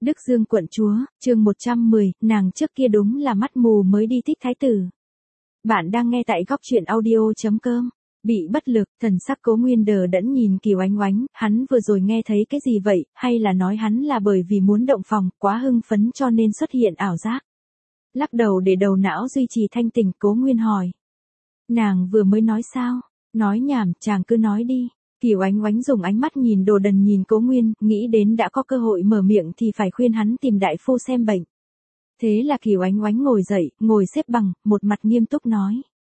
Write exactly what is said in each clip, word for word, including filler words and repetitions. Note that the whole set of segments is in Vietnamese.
Đức Dương quận chúa, chương một trăm mười, nàng trước kia đúng là mắt mù mới đi thích thái tử. Bạn đang nghe tại góc truyện audio chấm com. Bị bất lực, thần sắc Cố Nguyên đờ đẫn nhìn Kiều Oánh Oánh, hắn vừa rồi nghe thấy cái gì vậy, hay là nói hắn là bởi vì muốn động phòng, quá hưng phấn cho nên xuất hiện ảo giác. Lắc đầu để đầu não duy trì thanh tỉnh, Cố Nguyên hỏi. Nàng vừa mới nói sao? Nói nhảm, chàng cứ nói đi. Kiều Oánh Oánh dùng ánh mắt nhìn đồ đần nhìn Cố Nguyên, nghĩ đến đã có cơ hội mở miệng thì phải khuyên hắn tìm đại phu xem bệnh. Thế là Kiều Oánh Oánh ngồi dậy, ngồi xếp bằng, một mặt nghiêm túc nói.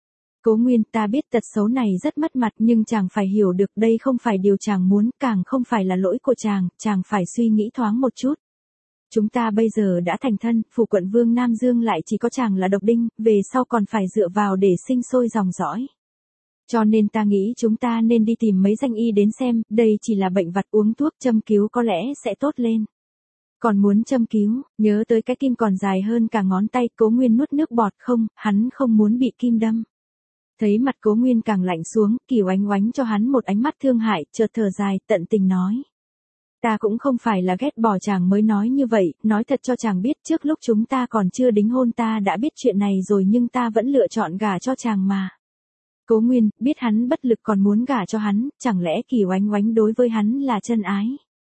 Cố Nguyên, ta biết tật xấu này rất mất mặt nhưng chàng phải hiểu được đây không phải điều chàng muốn, càng không phải là lỗi của chàng, chàng phải suy nghĩ thoáng một chút. Chúng ta bây giờ đã thành thân, phủ quận vương Nam Dương lại chỉ có chàng là độc đinh, về sau còn phải dựa vào để sinh sôi dòng dõi. Cho nên ta nghĩ chúng ta nên đi tìm mấy danh y đến xem, đây chỉ là bệnh vặt, uống thuốc châm cứu có lẽ sẽ tốt lên. Còn muốn châm cứu, nhớ tới cái kim còn dài hơn cả ngón tay, Cố Nguyên nuốt nước bọt, không, hắn không muốn bị kim đâm. Thấy mặt Cố Nguyên càng lạnh xuống, Kiều Oánh Oánh cho hắn một ánh mắt thương hại, chợt thở dài, tận tình nói. Ta cũng không phải là ghét bỏ chàng mới nói như vậy, nói thật cho chàng biết trước lúc chúng ta còn chưa đính hôn ta đã biết chuyện này rồi nhưng ta vẫn lựa chọn gả cho chàng mà. Cố Nguyên, biết hắn bất lực còn muốn gả cho hắn, chẳng lẽ Kiều Oánh Oánh đối với hắn là chân ái?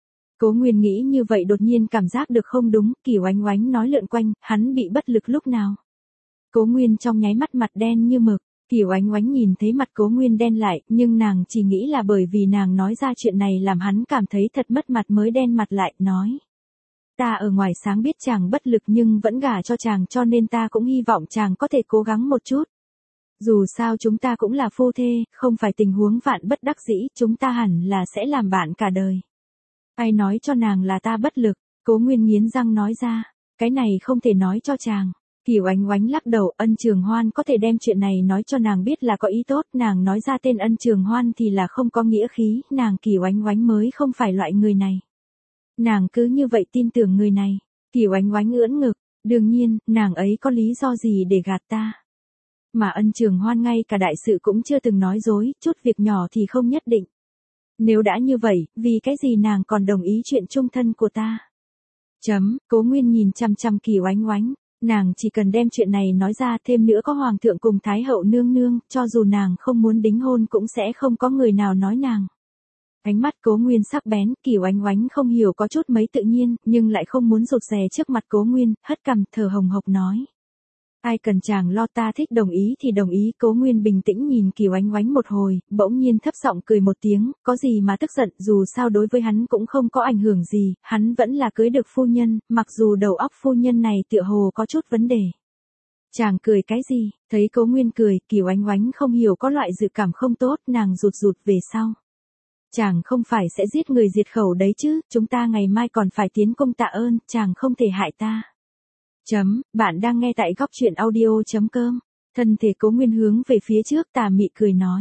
Cố Nguyên nghĩ như vậy đột nhiên cảm giác được không đúng, Kiều Oánh Oánh nói lượn quanh, hắn bị bất lực lúc nào? Cố Nguyên trong nháy mắt mặt đen như mực, Kiều Oánh Oánh nhìn thấy mặt Cố Nguyên đen lại, nhưng nàng chỉ nghĩ là bởi vì nàng nói ra chuyện này làm hắn cảm thấy thật mất mặt mới đen mặt lại, nói. Ta ở ngoài sáng biết chàng bất lực nhưng vẫn gả cho chàng cho nên ta cũng hy vọng chàng có thể cố gắng một chút. Dù sao chúng ta cũng là phu thê, không phải tình huống vạn bất đắc dĩ, chúng ta hẳn là sẽ làm bạn cả đời. Ai nói cho nàng là ta bất lực, Cố Nguyên nghiến răng nói ra, cái này không thể nói cho chàng. Kiều Oánh Oánh lắc đầu, Ân Trường Hoan có thể đem chuyện này nói cho nàng biết là có ý tốt, nàng nói ra tên Ân Trường Hoan thì là không có nghĩa khí, nàng Kiều Oánh Oánh mới không phải loại người này. Nàng cứ như vậy tin tưởng người này, Kiều Oánh Oánh ưỡn ngực, đương nhiên, nàng ấy có lý do gì để gạt ta. Mà Ân Trường Hoan ngay cả đại sự cũng chưa từng nói dối, chút việc nhỏ thì không nhất định. Nếu đã như vậy, vì cái gì nàng còn đồng ý chuyện chung thân của ta? Chấm, Cố Nguyên nhìn chăm chăm Kiều Oánh Oánh, nàng chỉ cần đem chuyện này nói ra, thêm nữa có hoàng thượng cùng thái hậu nương nương, cho dù nàng không muốn đính hôn cũng sẽ không có người nào nói nàng. Ánh mắt Cố Nguyên sắc bén, Kiều Oánh Oánh không hiểu có chút mấy tự nhiên, nhưng lại không muốn rụt rè trước mặt Cố Nguyên, hất cằm, thở hồng hộc nói. Ai cần chàng lo, ta thích đồng ý thì đồng ý. Cố Nguyên bình tĩnh nhìn Kiều Oánh Oánh một hồi, bỗng nhiên thấp giọng cười một tiếng, có gì mà tức giận, dù sao đối với hắn cũng không có ảnh hưởng gì, hắn vẫn là cưới được phu nhân, mặc dù đầu óc phu nhân này tựa hồ có chút vấn đề. Chàng cười cái gì? Thấy Cố Nguyên cười, Kiều Oánh Oánh không hiểu có loại dự cảm không tốt, nàng rụt rụt về sau. Chàng không phải sẽ giết người diệt khẩu đấy chứ, chúng ta ngày mai còn phải tiến công tạ ơn, chàng không thể hại ta. Chấm, bạn đang nghe tại góc truyện audio chấm com. Thân thể Cố Nguyên hướng về phía trước, tà mị cười nói.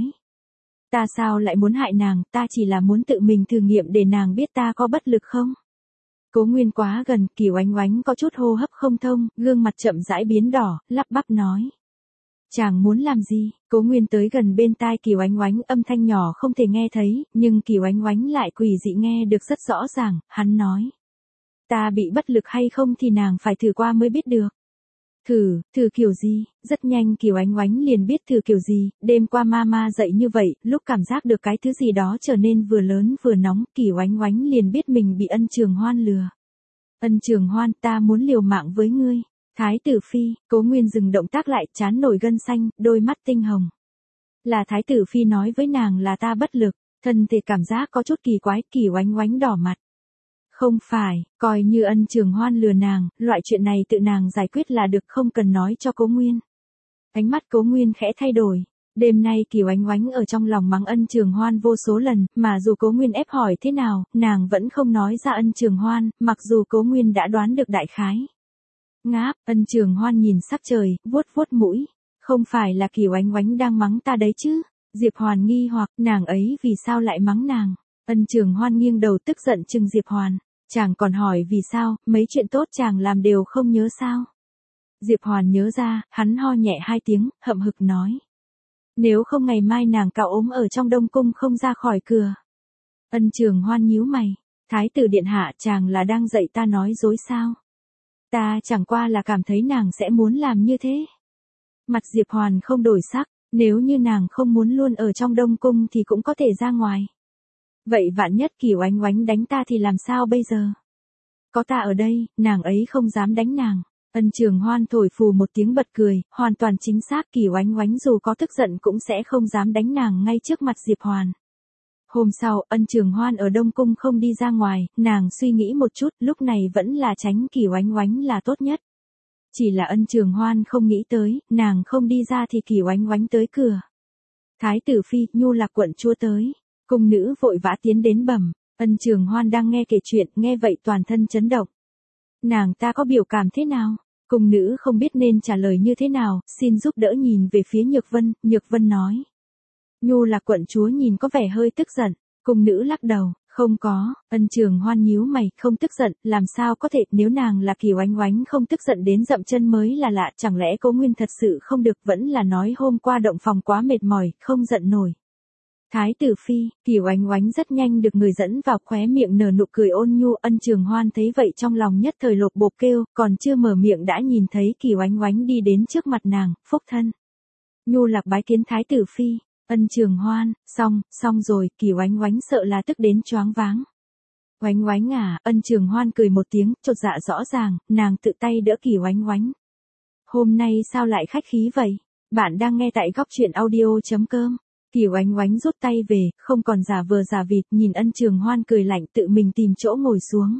Ta sao lại muốn hại nàng, ta chỉ là muốn tự mình thử nghiệm để nàng biết ta có bất lực không. Cố Nguyên quá gần, Kiều Oánh Oánh có chút hô hấp không thông, gương mặt chậm rãi biến đỏ, lắp bắp nói. Chàng muốn làm gì? Cố Nguyên tới gần bên tai Kiều Oánh Oánh, âm thanh nhỏ không thể nghe thấy, nhưng Kiều Oánh Oánh lại quỷ dị nghe được rất rõ ràng, hắn nói. Ta bị bất lực hay không thì nàng phải thử qua mới biết được. Thử, thử kiểu gì? Rất nhanh Kiều Oánh Oánh liền biết thử kiểu gì, đêm qua mama dậy như vậy, lúc cảm giác được cái thứ gì đó trở nên vừa lớn vừa nóng, Kiều Oánh Oánh liền biết mình bị Ân Trường Hoan lừa. Ân Trường Hoan, ta muốn liều mạng với ngươi. Thái tử phi, Cố Nguyên dừng động tác lại, trán nổi gân xanh, đôi mắt tinh hồng. Là thái tử phi nói với nàng là ta bất lực, thân thể cảm giác có chút kỳ quái, Kiều Oánh Oánh đỏ mặt. Không phải, coi như Ân Trường Hoan lừa nàng, loại chuyện này tự nàng giải quyết là được, không cần nói cho Cố Nguyên. Ánh mắt Cố Nguyên khẽ thay đổi. Đêm nay Kiều Oánh Oánh ở trong lòng mắng Ân Trường Hoan vô số lần, mà dù Cố Nguyên ép hỏi thế nào, nàng vẫn không nói ra Ân Trường Hoan, mặc dù Cố Nguyên đã đoán được đại khái. Ngáp, Ân Trường Hoan nhìn sắc trời, vuốt vuốt mũi. Không phải là Kiều Oánh Oánh đang mắng ta đấy chứ? Diệp Hoàn nghi hoặc, nàng ấy vì sao lại mắng nàng? Ân Trường Hoan nghiêng đầu tức giận trừng Diệp Hoàn. Chàng còn hỏi vì sao, mấy chuyện tốt chàng làm đều không nhớ sao? Diệp Hoàn nhớ ra, hắn ho nhẹ hai tiếng, hậm hực nói. Nếu không ngày mai nàng cạo ốm ở trong Đông Cung không ra khỏi cửa. Ân Trường Hoan nhíu mày. Thái tử điện hạ, chàng là đang dạy ta nói dối sao? Ta chẳng qua là cảm thấy nàng sẽ muốn làm như thế. Mặt Diệp Hoàn không đổi sắc, nếu như nàng không muốn luôn ở trong Đông Cung thì cũng có thể ra ngoài. Vậy vạn nhất Kiều Oánh Oánh đánh ta thì làm sao bây giờ? Có ta ở đây, nàng ấy không dám đánh nàng. Ân Trường Hoan thổi phù một tiếng bật cười, hoàn toàn chính xác, Kiều Oánh Oánh dù có tức giận cũng sẽ không dám đánh nàng ngay trước mặt Diệp Hoàn. Hôm sau, Ân Trường Hoan ở Đông Cung không đi ra ngoài, nàng suy nghĩ một chút, lúc này vẫn là tránh Kiều Oánh Oánh là tốt nhất. Chỉ là Ân Trường Hoan không nghĩ tới, nàng không đi ra thì Kiều Oánh Oánh tới cửa. Thái tử phi, Nhu Lạc quận chúa tới. Cung nữ vội vã tiến đến bẩm. Ân Trường Hoan đang nghe kể chuyện, nghe vậy toàn thân chấn động. Nàng ta có biểu cảm thế nào? Cung nữ không biết nên trả lời như thế nào, xin giúp đỡ nhìn về phía Nhược Vân, Nhược Vân nói. Nhu Lạc quận chúa nhìn có vẻ hơi tức giận. Cung nữ lắc đầu, không có. Ân Trường Hoan nhíu mày, không tức giận, làm sao có thể, nếu nàng là Kiều Oánh Oánh không tức giận đến dậm chân mới là lạ, chẳng lẽ Cố Nguyên thật sự không được, vẫn là nói hôm qua động phòng quá mệt mỏi, không giận nổi. Thái tử phi, Kiều Oánh Oánh rất nhanh được người dẫn vào, khóe miệng nở nụ cười ôn nhu. Ân Trường Hoan thấy vậy trong lòng nhất thời lột bột kêu, còn chưa mở miệng đã nhìn thấy Kiều Oánh Oánh đi đến trước mặt nàng, phúc thân. Nhu Lạc bái kiến Thái tử phi. Ân Trường Hoan, xong, xong rồi, Kiều Oánh Oánh sợ là tức đến choáng váng. Oánh Oánh à, Ân Trường Hoan cười một tiếng, chột dạ rõ ràng, nàng tự tay đỡ Kiều Oánh Oánh. Hôm nay sao lại khách khí vậy? Bạn đang nghe tại góc truyện audio chấm com. Kiều Oánh Oánh rút tay về, không còn giả vờ giả vịt, nhìn Ân Trường Hoan cười lạnh, tự mình tìm chỗ ngồi xuống.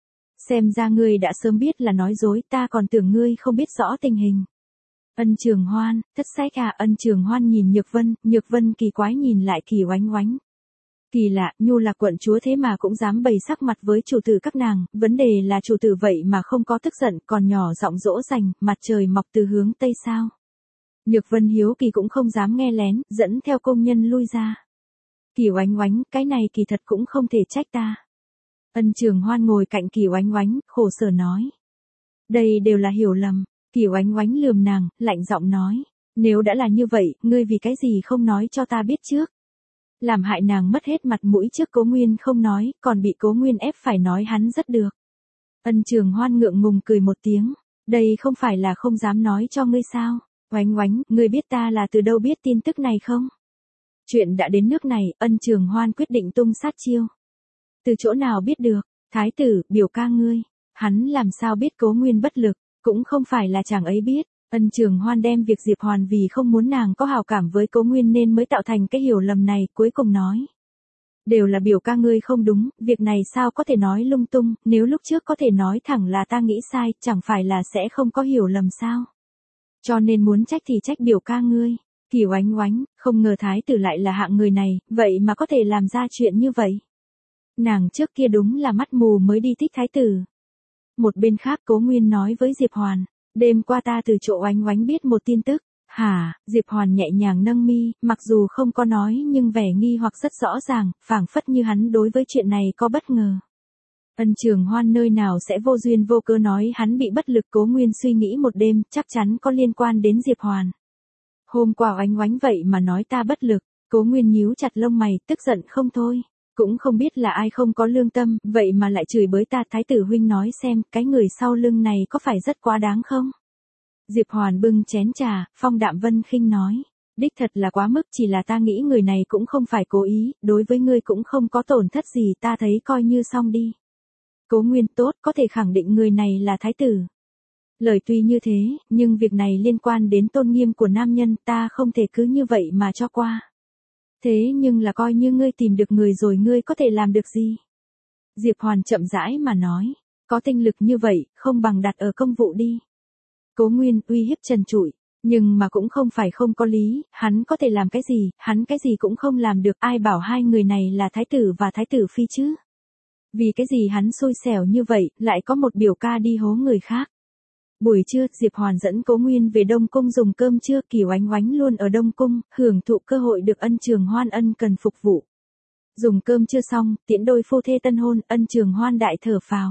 Xem ra ngươi đã sớm biết là nói dối, ta còn tưởng ngươi không biết rõ tình hình. Ân Trường Hoan, thất sách à. Ân Trường Hoan nhìn Nhược Vân, Nhược Vân kỳ quái nhìn lại Kiều Oánh Oánh. Kỳ lạ, Nhu Lạc quận chúa thế mà cũng dám bày sắc mặt với chủ tử các nàng, vấn đề là chủ tử vậy mà không có tức giận, còn nhỏ giọng dỗ dành, mặt trời mọc từ hướng tây sao. Nhược Vân hiếu kỳ cũng không dám nghe lén, dẫn theo công nhân lui ra. Kiều Oánh Oánh, cái này kỳ thật cũng không thể trách ta. Ân Trường Hoan ngồi cạnh Kiều Oánh Oánh, khổ sở nói. Đây đều là hiểu lầm. Kiều Oánh Oánh lườm nàng, lạnh giọng nói. Nếu đã là như vậy, ngươi vì cái gì không nói cho ta biết trước? Làm hại nàng mất hết mặt mũi trước Cố Nguyên không nói, còn bị Cố Nguyên ép phải nói hắn rất được. Ân Trường Hoan ngượng ngùng cười một tiếng. Đây không phải là không dám nói cho ngươi sao? Oánh Oánh, ngươi biết ta là từ đâu biết tin tức này không? Chuyện đã đến nước này, Ân Trường Hoan quyết định tung sát chiêu. Từ chỗ nào biết được? Thái tử, biểu ca ngươi. Hắn làm sao biết Cố Nguyên bất lực? Cũng không phải là chàng ấy biết. Ân Trường Hoan đem việc Diệp Hoàn vì không muốn nàng có hào cảm với Cố Nguyên nên mới tạo thành cái hiểu lầm này, cuối cùng nói. Đều là biểu ca ngươi không đúng, việc này sao có thể nói lung tung, nếu lúc trước có thể nói thẳng là ta nghĩ sai, chẳng phải là sẽ không có hiểu lầm sao? Cho nên muốn trách thì trách biểu ca ngươi. Kiều Oánh Oánh, không ngờ thái tử lại là hạng người này, vậy mà có thể làm ra chuyện như vậy. Nàng trước kia đúng là mắt mù mới đi thích thái tử. Một bên khác Cố Nguyên nói với Diệp Hoàn, đêm qua ta từ chỗ Oánh Oánh biết một tin tức. Hả? Diệp Hoàn nhẹ nhàng nâng mi, mặc dù không có nói nhưng vẻ nghi hoặc rất rõ ràng, phảng phất như hắn đối với chuyện này có bất ngờ. Ân Trường Hoan nơi nào sẽ vô duyên vô cớ nói hắn bị bất lực. Cố Nguyên suy nghĩ một đêm, chắc chắn có liên quan đến Diệp Hoàn. Hôm qua Oánh Oánh vậy mà nói ta bất lực, Cố Nguyên nhíu chặt lông mày, tức giận không thôi. Cũng không biết là ai không có lương tâm, vậy mà lại chửi bới ta. Thái tử huynh nói xem, cái người sau lưng này có phải rất quá đáng không? Diệp Hoàn bưng chén trà, phong đạm vân khinh nói. Đích thật là quá mức, chỉ là ta nghĩ người này cũng không phải cố ý, đối với ngươi cũng không có tổn thất gì, ta thấy coi như xong đi. Cố Nguyên tốt, có thể khẳng định người này là thái tử. Lời tuy như thế, nhưng việc này liên quan đến tôn nghiêm của nam nhân, ta không thể cứ như vậy mà cho qua. Thế nhưng là coi như ngươi tìm được người rồi, ngươi có thể làm được gì? Diệp Hoàn chậm rãi mà nói, có tinh lực như vậy, không bằng đặt ở công vụ đi. Cố Nguyên uy hiếp trần trụi, nhưng mà cũng không phải không có lý, hắn có thể làm cái gì, hắn cái gì cũng không làm được, ai bảo hai người này là thái tử và thái tử phi chứ? Vì cái gì hắn xui xẻo như vậy, lại có một biểu ca đi hố người khác. Buổi trưa, Diệp Hoàn dẫn Cố Nguyên về Đông Cung dùng cơm trưa. Kiều Oánh Oánh luôn ở Đông Cung, hưởng thụ cơ hội được Ân Trường Hoan ân cần phục vụ. Dùng cơm trưa xong, tiễn đôi phu thê tân hôn, Ân Trường Hoan đại thở phào.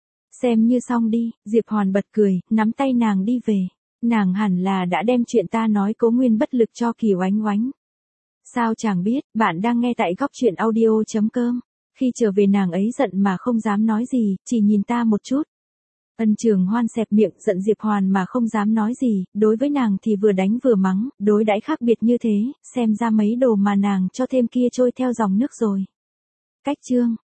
Xem như xong đi, Diệp Hoàn bật cười, nắm tay nàng đi về. Nàng hẳn là đã đem chuyện ta nói Cố Nguyên bất lực cho Kiều Oánh Oánh. Sao chàng biết, bạn đang nghe tại góc truyện audio chấm com. Khi trở về nàng ấy giận mà không dám nói gì, chỉ nhìn ta một chút. Ân Trường Hoan xẹp miệng giận Diệp Hoàn mà không dám nói gì, đối với nàng thì vừa đánh vừa mắng, đối đãi khác biệt như thế, xem ra mấy đồ mà nàng cho thêm kia trôi theo dòng nước rồi. Cách chương